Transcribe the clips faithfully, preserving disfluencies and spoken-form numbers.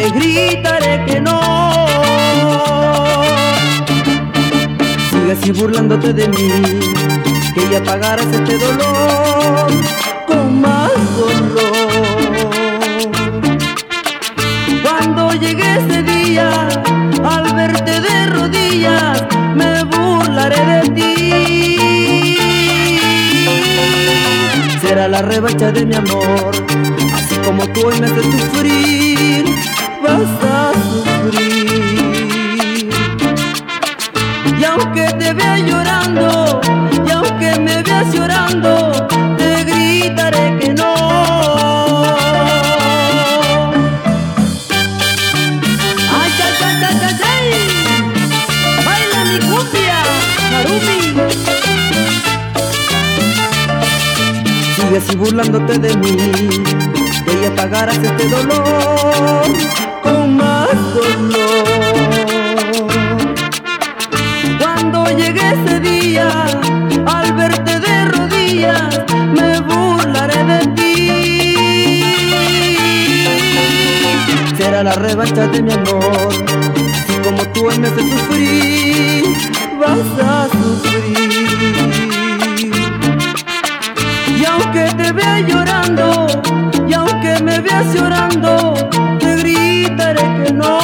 te gritaré que no. Sigue así burlándote de mí, que ya pagarás este dolor con más dolor. Cuando llegue ese día, al verte de rodillas, me burlaré de ti. Será la revancha de mi amor, así como tú hoy me haces sufrir, vas a sufrir. Y aunque te vea llorando, y aunque me veas llorando, te gritaré que no. ¡Ay, ay, ay, ay, ay, ay! ¡Baila mi cumbia, Harumi! Sigue así burlándote de mí, que ya pagarás este dolor con más dolor. Cuando llegue ese día, al verte de rodillas, me burlaré de ti. Será la revancha de mi amor, así como tú hoy me haces sufrir, vas a sufrir. Y aunque te vea llorando, y aunque me veas llorando, te gritaré que no.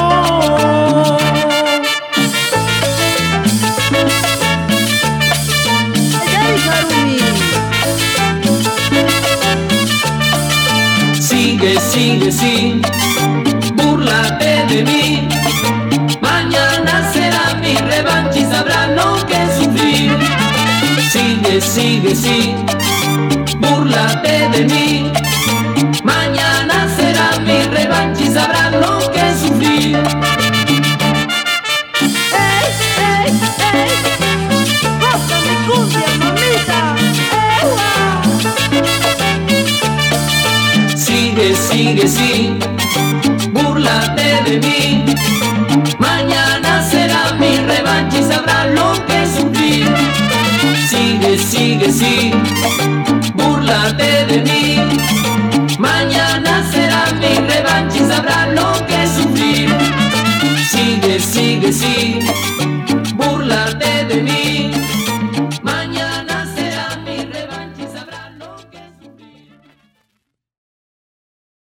Sigue, sigue, sí, búrlate de mí. Mañana será mi revancha y sabrán lo que sufrir. Sigue, sigue, sí, búrlate de mí. Mañana será mi revancha y sabrán lo que sufrir. ¡Ey, ey, ey! ¡Goza mi cumbia, mamita! ¡Ewa! Sigue, sigue, sí, búrlate de mí. Mañana